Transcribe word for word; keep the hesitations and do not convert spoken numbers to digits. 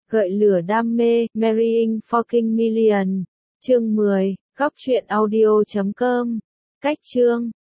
Gợi lửa đam mê, Marrying Fucking Million. Chương mười, góc truyện audio chấm com. Cách chương